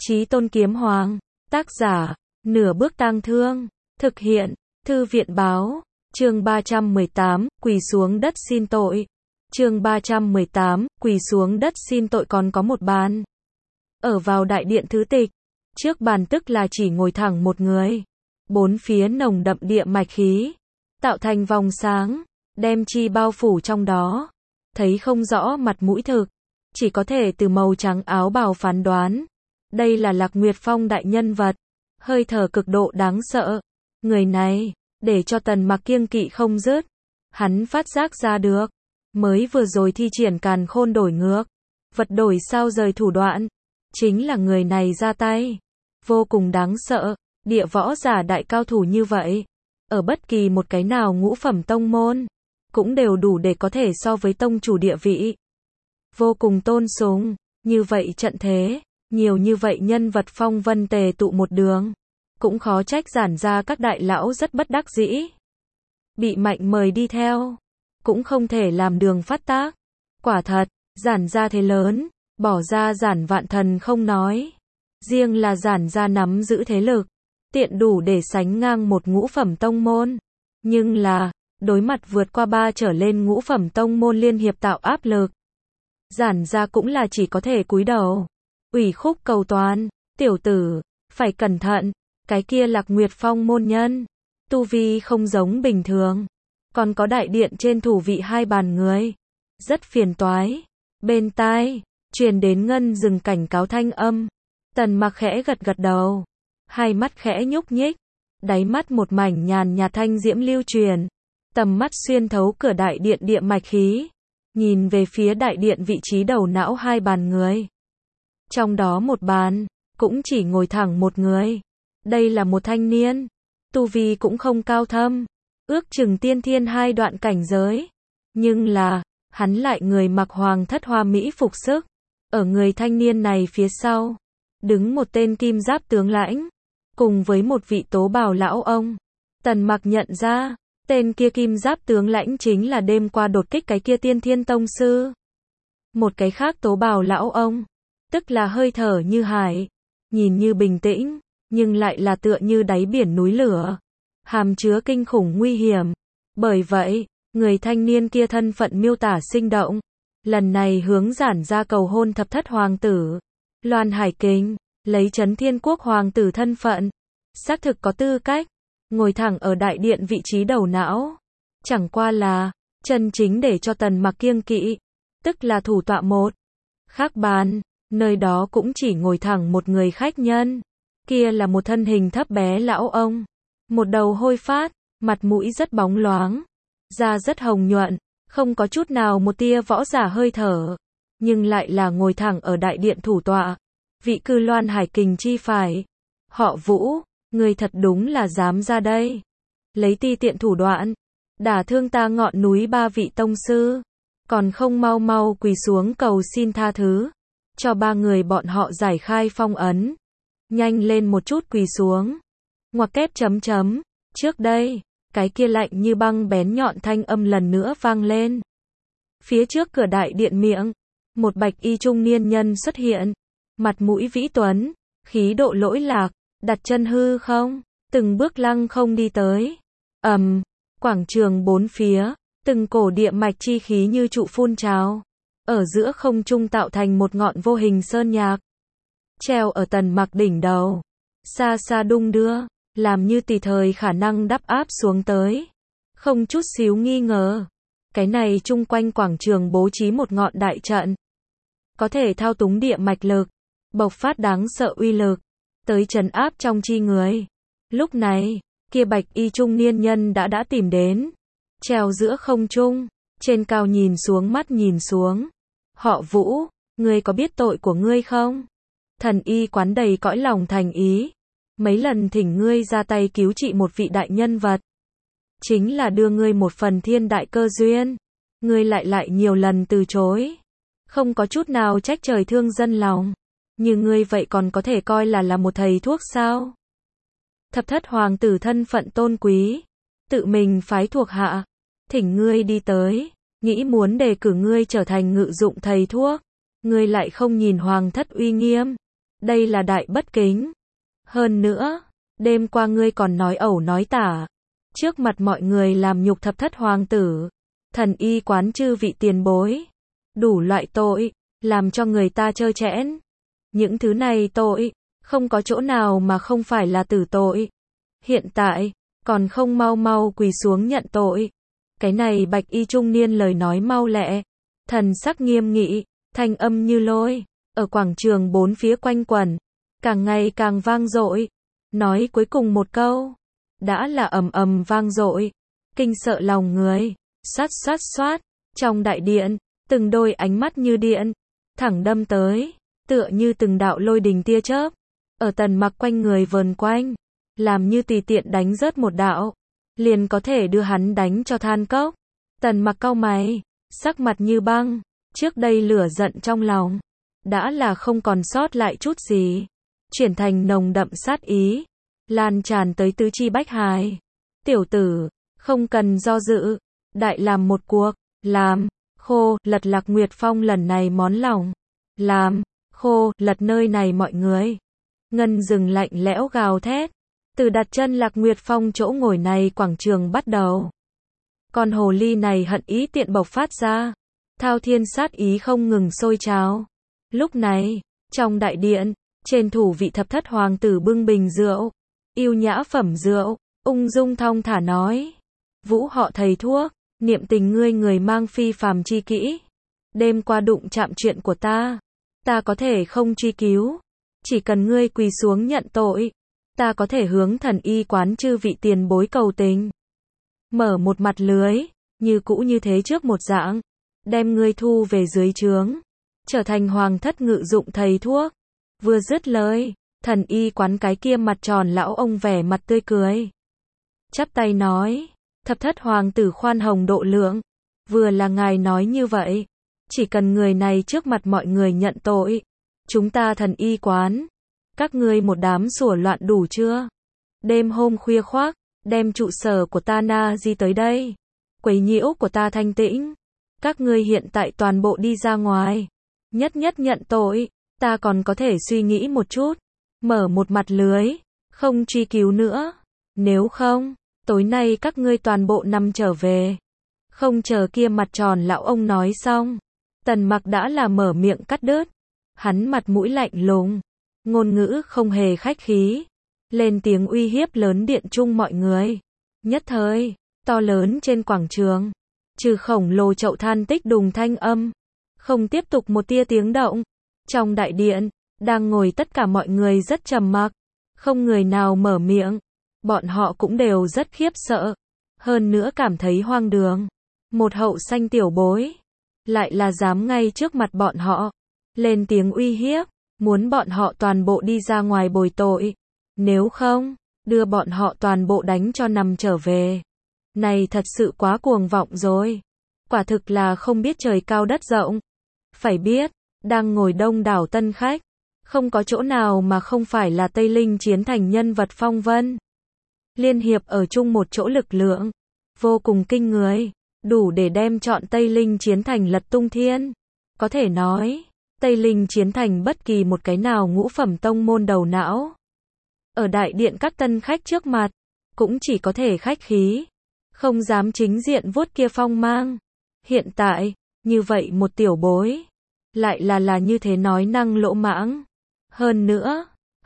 Chí Tôn Kiếm Hoàng, tác giả, Nửa Bước Tang Thương, thực hiện, Thư viện báo, chương 318, quỳ xuống đất xin tội. Chương 318, quỳ xuống đất xin tội. Còn có một bàn. Ở vào đại điện thứ tịch, trước bàn tức là chỉ ngồi thẳng một người. Bốn phía nồng đậm địa mạch khí, tạo thành vòng sáng, đem chi bao phủ trong đó. Thấy không rõ mặt mũi thực, chỉ có thể từ màu trắng áo bào phán đoán. Đây là Lạc Nguyệt Phong đại nhân vật, hơi thở cực độ đáng sợ. Người này, để cho Tần Mặc kiêng kỵ không dứt. Hắn phát giác ra được, mới vừa rồi thi triển Càn Khôn đổi ngược, vật đổi sao rời thủ đoạn, chính là người này ra tay. Vô cùng đáng sợ, địa võ giả đại cao thủ như vậy, ở bất kỳ một cái nào ngũ phẩm tông môn, cũng đều đủ để có thể so với tông chủ địa vị. Vô cùng tôn sùng, như vậy trận thế, nhiều như vậy nhân vật phong vân tề tụ một đường, cũng khó trách Giản gia các đại lão rất bất đắc dĩ. Bị Mạnh mời đi theo, cũng không thể làm đường phát tác. Quả thật, Giản gia thế lớn, bỏ ra Giản Vạn Thần không nói. Riêng là Giản gia nắm giữ thế lực, tiện đủ để sánh ngang một ngũ phẩm tông môn. Nhưng là, đối mặt vượt qua 3 trở lên ngũ phẩm tông môn liên hiệp tạo áp lực, Giản gia cũng là chỉ có thể cúi đầu, ủy khúc cầu toàn. Tiểu tử, phải cẩn thận, cái kia Lạc Nguyệt Phong môn nhân, tu vi không giống bình thường, còn có đại điện trên thủ vị 2 bàn người, rất phiền toái. Bên tai truyền đến ngân dừng cảnh cáo thanh âm. Tần Mặc khẽ gật gật đầu, hai mắt khẽ nhúc nhích, đáy mắt một mảnh nhàn nhạt thanh diễm lưu truyền, tầm mắt xuyên thấu cửa đại điện địa mạch khí, nhìn về phía đại điện vị trí đầu não 2 bàn người. Trong đó một bàn, cũng chỉ ngồi thẳng một người. Đây là một thanh niên, tu vi cũng không cao thâm, ước chừng tiên thiên 2 đoạn cảnh giới. Nhưng là, hắn lại người mặc hoàng thất hoa mỹ phục sức. Ở người thanh niên này phía sau, đứng một tên kim giáp tướng lãnh, cùng với một vị tố bào lão ông. Tần Mặc nhận ra, tên kia kim giáp tướng lãnh chính là đêm qua đột kích cái kia tiên thiên tông sư. Một cái khác tố bào lão ông, tức là hơi thở như hải, nhìn như bình tĩnh, nhưng lại là tựa như đáy biển núi lửa, hàm chứa kinh khủng nguy hiểm. Bởi vậy, người thanh niên kia thân phận miêu tả sinh động. Lần này hướng Giản gia cầu hôn thập thất hoàng tử, Loan Hải Kinh, lấy Chấn Thiên Quốc hoàng tử thân phận, xác thực có tư cách, ngồi thẳng ở đại điện vị trí đầu não. Chẳng qua là, chân chính để cho Tần Mặc kiêng kỵ, tức là thủ tọa một khác bàn, nơi đó cũng chỉ ngồi thẳng một người khách nhân. Kia là một thân hình thấp bé lão ông, một đầu hôi phát, mặt mũi rất bóng loáng, da rất hồng nhuận, không có chút nào một tia võ giả hơi thở, nhưng lại là ngồi thẳng ở đại điện thủ tọa, vị cư Loan Hải Kình chi phải. Họ Vũ, người thật đúng là dám ra đây, lấy ti tiện thủ đoạn, đả thương ta ngọn núi 3 vị tông sư, còn không mau mau quỳ xuống cầu xin tha thứ, cho 3 người bọn họ giải khai phong ấn. Nhanh lên một chút quỳ xuống. Ngoặc kép chấm chấm. Trước đây, cái kia lạnh như băng bén nhọn thanh âm lần nữa vang lên. Phía trước cửa đại điện miệng, một bạch y trung niên nhân xuất hiện, mặt mũi vĩ tuấn, khí độ lỗi lạc, đặt chân hư không, từng bước lăng không đi tới. Quảng trường bốn phía, từng cổ địa mạch chi khí như trụ phun trào, ở giữa không trung tạo thành một ngọn vô hình sơn nhạc, treo ở Tần Mặc đỉnh đầu, xa xa đung đưa, làm như tùy thời khả năng đắp áp xuống tới. Không chút xíu nghi ngờ, cái này chung quanh quảng trường bố trí một ngọn đại trận, có thể thao túng địa mạch lực, bộc phát đáng sợ uy lực, tới trấn áp trong chi người. Lúc này, kia bạch y trung niên nhân đã tìm đến, treo giữa không trung, trên cao nhìn xuống, mắt nhìn xuống. Họ Vũ, ngươi có biết tội của ngươi không? Thần y quán đầy cõi lòng thành ý, mấy lần thỉnh ngươi ra tay cứu trị một vị đại nhân vật, chính là đưa ngươi một phần thiên đại cơ duyên, ngươi lại nhiều lần từ chối, không có chút nào trách trời thương dân lòng, như ngươi vậy còn có thể coi là một thầy thuốc sao? Thập thất hoàng tử thân phận tôn quý, tự mình phái thuộc hạ, thỉnh ngươi đi tới, nghĩ muốn đề cử ngươi trở thành ngự dụng thầy thuốc, ngươi lại không nhìn hoàng thất uy nghiêm, đây là đại bất kính. Hơn nữa, đêm qua ngươi còn nói ẩu nói tả, trước mặt mọi người làm nhục thập thất hoàng tử, thần y quán chư vị tiền bối, đủ loại tội, làm cho người ta trơ trẽn. Những thứ này tội, không có chỗ nào mà không phải là tử tội. Hiện tại, còn không mau mau quỳ xuống nhận tội. Cái này bạch y trung niên lời nói mau lẹ, thần sắc nghiêm nghị, thanh âm như lôi, ở quảng trường bốn phía quanh quẩn, càng ngày càng vang dội. Nói cuối cùng một câu, đã là ầm ầm vang dội, kinh sợ lòng người. Xoát xoát xoát, trong đại điện, từng đôi ánh mắt như điện, thẳng đâm tới, tựa như từng đạo lôi đình tia chớp, ở Tần Mặc quanh người vờn quanh, làm như tùy tiện đánh rớt một đạo, liền có thể đưa hắn đánh cho than cốc. Tần Mặc cau mày, sắc mặt như băng, trước đây lửa giận trong lòng, đã là không còn sót lại chút gì, chuyển thành nồng đậm sát ý, lan tràn tới tứ chi bách hài. Tiểu tử, không cần do dự, đại làm một cuộc, làm khô lật Lạc Nguyệt Phong lần này món lòng, làm khô lật nơi này mọi người. Ngân rừng lạnh lẽo gào thét, từ đặt chân Lạc Nguyệt Phong chỗ ngồi này quảng trường bắt đầu. Con hồ ly này hận ý tiện bộc phát ra, thao thiên sát ý không ngừng sôi trào. Lúc này, trong đại điện, trên thủ vị thập thất hoàng tử bưng bình rượu, yêu nhã phẩm rượu, ung dung thong thả nói: Vũ họ thầy thuốc, niệm tình ngươi người mang phi phàm chi kỹ, đêm qua đụng chạm chuyện của ta có thể không truy cứu, chỉ cần ngươi quỳ xuống nhận tội, ta có thể hướng thần y quán chư vị tiền bối cầu tình, mở một mặt lưới, như cũ như thế trước một dạng, đem ngươi thu về dưới trướng, trở thành hoàng thất ngự dụng thầy thuốc. Vừa dứt lời, thần y quán cái kia mặt tròn lão ông vẻ mặt tươi cười, chắp tay nói: Thập thất hoàng tử khoan hồng độ lượng, vừa là ngài nói như vậy, chỉ cần người này trước mặt mọi người nhận tội, chúng ta thần y quán, các ngươi một đám sủa loạn đủ chưa? Đêm hôm khuya khoác, đem trụ sở của ta na di tới đây, quấy nhiễu của ta thanh tĩnh, các ngươi hiện tại toàn bộ đi ra ngoài, nhất nhất nhận tội, ta còn có thể suy nghĩ một chút, mở một mặt lưới, không truy cứu nữa, nếu không, tối nay các ngươi toàn bộ nằm trở về. Không chờ kia mặt tròn lão ông nói xong, Tần Mặc đã là mở miệng cắt đứt. Hắn mặt mũi lạnh lùng, ngôn ngữ không hề khách khí, lên tiếng uy hiếp lớn điện chung mọi người. Nhất thời, to lớn trên quảng trường, trừ khổng lồ chậu than tích đùng thanh âm, không tiếp tục một tia tiếng động. Trong đại điện, đang ngồi tất cả mọi người rất trầm mặc, không người nào mở miệng. Bọn họ cũng đều rất khiếp sợ, hơn nữa cảm thấy hoang đường. Một hậu sanh tiểu bối, lại là dám ngay trước mặt bọn họ, lên tiếng uy hiếp, muốn bọn họ toàn bộ đi ra ngoài bồi tội. Nếu không, đưa bọn họ toàn bộ đánh cho nằm trở về. Này thật sự quá cuồng vọng rồi. Quả thực là không biết trời cao đất rộng. Phải biết, đang ngồi đông đảo tân khách, không có chỗ nào mà không phải là Tây Linh chiến thành nhân vật phong vân. Liên hiệp ở chung một chỗ lực lượng, vô cùng kinh người, đủ để đem chọn Tây Linh chiến thành lật tung thiên. Có thể nói, Tây Linh chiến thành bất kỳ một cái nào ngũ phẩm tông môn đầu não. Ở đại điện các tân khách trước mặt, cũng chỉ có thể khách khí, không dám chính diện vuốt kia phong mang. Hiện tại, như vậy một tiểu bối, lại là như thế nói năng lỗ mãng. Hơn nữa,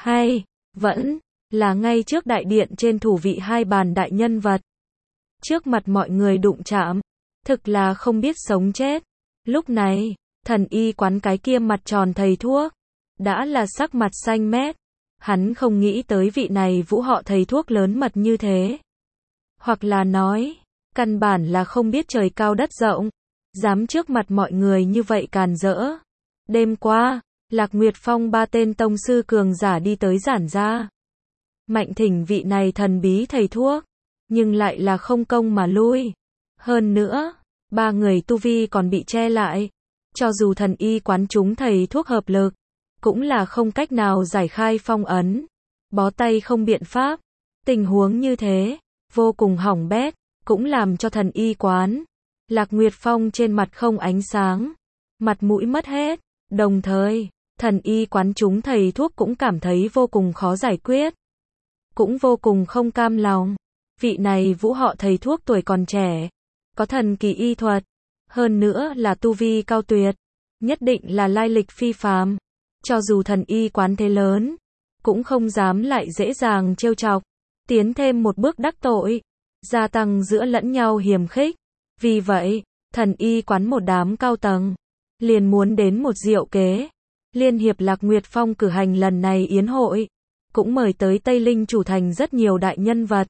vẫn là ngay trước đại điện trên thủ vị hai bàn đại nhân vật. Trước mặt mọi người đụng chạm, thực là không biết sống chết. Lúc này, thần y quán cái kia mặt tròn thầy thuốc, đã là sắc mặt xanh mét. Hắn không nghĩ tới vị này Vũ họ thầy thuốc lớn mật như thế. Hoặc là nói, căn bản là không biết trời cao đất rộng, dám trước mặt mọi người như vậy càn rỡ. Đêm qua, Lạc Nguyệt Phong 3 tên tông sư cường giả đi tới giản ra. Mạnh thỉnh vị này thần bí thầy thuốc, nhưng lại là không công mà lui. Hơn nữa, 3 người tu vi còn bị che lại. Cho dù thần y quán chúng thầy thuốc hợp lực, cũng là không cách nào giải khai phong ấn. Bó tay không biện pháp. Tình huống như thế, vô cùng hỏng bét, cũng làm cho thần y quán Lạc Nguyệt Phong trên mặt không ánh sáng, mặt mũi mất hết. Đồng thời, Thần y quán chúng thầy thuốc cũng cảm thấy vô cùng khó giải quyết. Cũng vô cùng không cam lòng. Vị này Vũ họ thầy thuốc tuổi còn trẻ. Có thần kỳ y thuật. Hơn nữa là tu vi cao tuyệt. Nhất định là lai lịch phi phàm. Cho dù thần y quán thế lớn. Cũng không dám lại dễ dàng trêu chọc. Tiến thêm một bước đắc tội. Gia tăng giữa lẫn nhau hiềm khích. Vì vậy, thần y quán một đám cao tầng. Liền muốn đến một diệu kế. Liên hiệp Lạc Nguyệt Phong cử hành lần này yến hội. Cũng mời tới Tây Linh chủ thành rất nhiều đại nhân vật.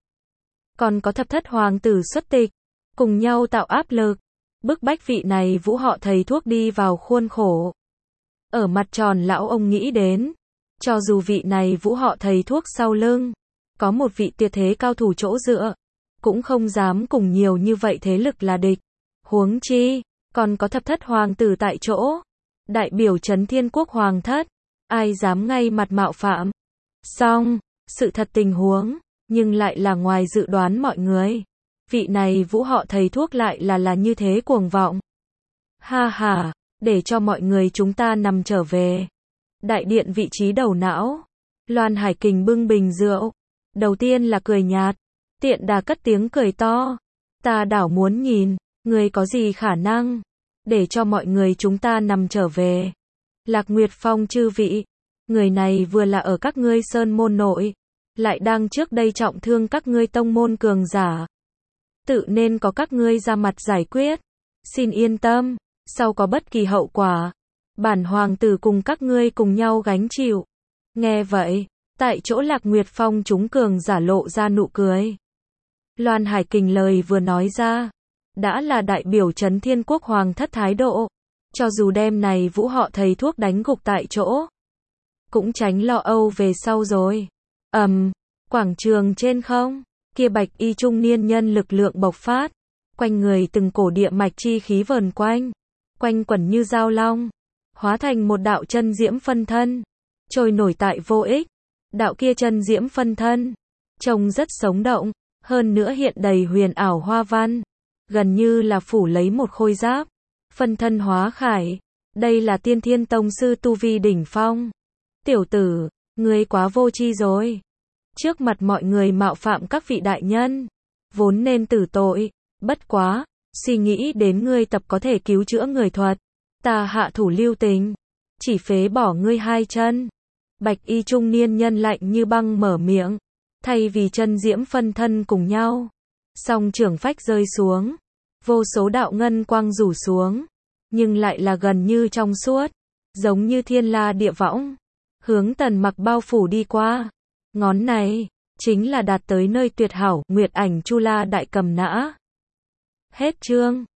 Còn có thập thất hoàng tử xuất tịch. Cùng nhau tạo áp lực. Bức bách vị này Vũ họ thầy thuốc đi vào khuôn khổ. Ở mặt tròn lão ông nghĩ đến. Cho dù vị này Vũ họ thầy thuốc sau lưng. Có một vị tuyệt thế cao thủ chỗ dựa. Cũng không dám cùng nhiều như vậy thế lực là địch. Huống chi. Còn có thập thất hoàng tử tại chỗ. Đại biểu Trấn Thiên Quốc hoàng thất. Ai dám ngay mặt mạo phạm. Song, sự thật tình huống, nhưng lại là ngoài dự đoán mọi người. Vị này Vũ họ thầy thuốc lại là như thế cuồng vọng. Ha ha, để cho mọi người chúng ta nằm trở về. Đại điện vị trí đầu não. Loan Hải Kình bưng bình rượu. Đầu tiên là cười nhạt. Tiện đà cất tiếng cười to. Ta đảo muốn nhìn, người có gì khả năng. Để cho mọi người chúng ta nằm trở về. Lạc Nguyệt Phong chư vị. Người này vừa là ở các ngươi sơn môn nội. Lại đang trước đây trọng thương các ngươi tông môn cường giả. Tự nên có các ngươi ra mặt giải quyết. Xin yên tâm. Sau có bất kỳ hậu quả. Bản hoàng tử cùng các ngươi cùng nhau gánh chịu. Nghe vậy. Tại chỗ Lạc Nguyệt Phong chúng cường giả lộ ra nụ cười. Loan Hải Kình lời vừa nói ra. Đã là đại biểu Trấn Thiên Quốc hoàng thất thái độ. Cho dù đêm này Vũ họ thầy thuốc đánh gục tại chỗ. Cũng tránh lo âu về sau rồi. Quảng trường trên không. Kia bạch y trung niên nhân lực lượng bộc phát. Quanh người từng cổ địa mạch chi khí vờn quanh. Quanh quẩn như dao long. Hóa thành một đạo chân diễm phân thân. Trôi nổi tại vô ích. Đạo kia chân diễm phân thân. Trông rất sống động. Hơn nữa hiện đầy huyền ảo hoa văn. Gần như là phủ lấy một khôi giáp. Phân thân hóa khải. Đây là Tiên Thiên Tông sư tu vi đỉnh phong. Tiểu tử, ngươi quá vô tri rồi. Trước mặt mọi người mạo phạm các vị đại nhân. Vốn nên tử tội. Bất quá, suy nghĩ đến ngươi tập có thể cứu chữa người thuật. Ta hạ thủ lưu tình. Chỉ phế bỏ ngươi 2 chân. Bạch y trung niên nhân lạnh như băng mở miệng. Thay vì chân diễm phân thân cùng nhau. Song trưởng phách rơi xuống. Vô số đạo ngân quang rủ xuống. Nhưng lại là gần như trong suốt. Giống như thiên la địa võng. Hướng Tần Mặc bao phủ đi qua. Ngón này, chính là đạt tới nơi tuyệt hảo, Nguyệt Ảnh Chu La Đại Cầm Nã. Hết chương.